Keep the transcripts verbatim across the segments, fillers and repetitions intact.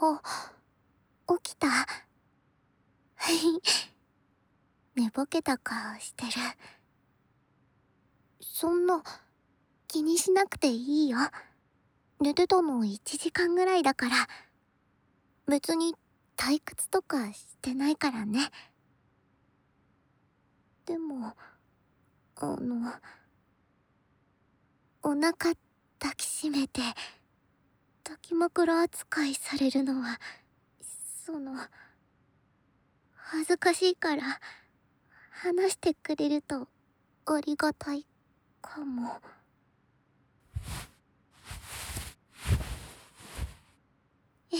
あ、起きた。寝ぼけた顔してる。そんな、気にしなくていいよ。寝てたのいちじかんぐらいだから。別に退屈とかしてないからね。でも、あの、お腹抱きしめて、抱き枕扱いされるのは、その、恥ずかしいから、話してくれるとありがたいかも。え、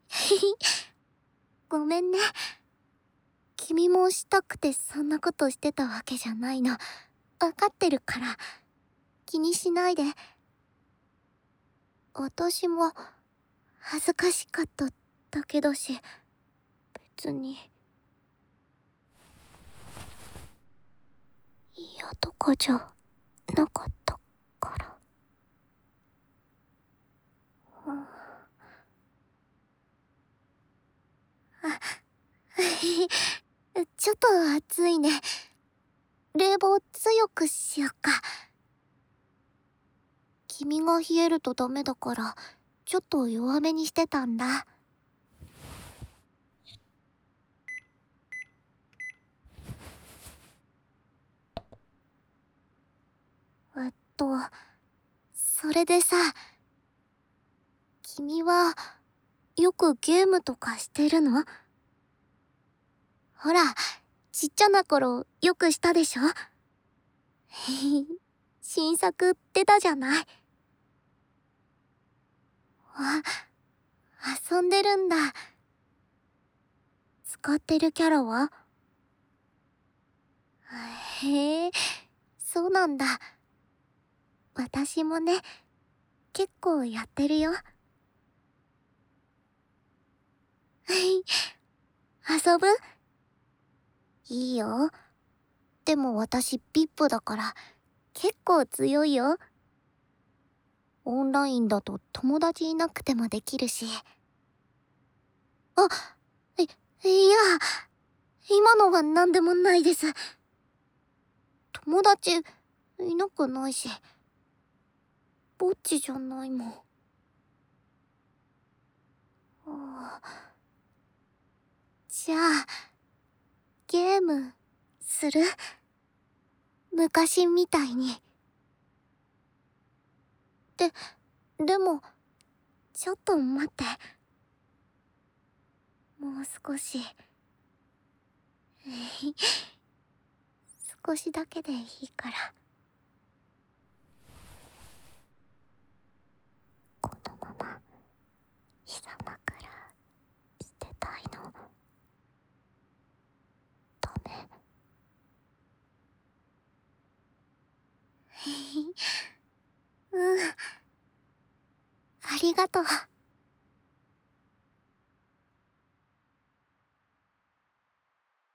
ごめんね。君もしたくてそんなことしてたわけじゃないの。わかってるから。気にしないで。私も恥ずかしかっただけだし、別に。嫌とかじゃなかったから。うん、あ、ちょっと暑いね。冷房強くしよっか。君が冷えるとダメだから、ちょっと弱めにしてたんだ。えっと、それでさ、君は、よくゲームとかしてるの？ほら、ちっちゃな頃よくしたでしょ？新作出たじゃない。あ、遊んでるんだ。使ってるキャラは？へえ、そうなんだ。私もね、結構やってるよ。遊ぶ？いいよ。でも私 ブイアイピー だから結構強いよ。オンラインだと友達いなくてもできるし。あ、い、いや、今のは何でもないです。友達いなくないし、ぼっちじゃないもん。ああ、じゃあ、ゲームする？昔みたいに。で、でも、ちょっと待って。もう少し。少しだけでいいから。このまま、膝枕してたいの？ダメ？うん。ありがとう。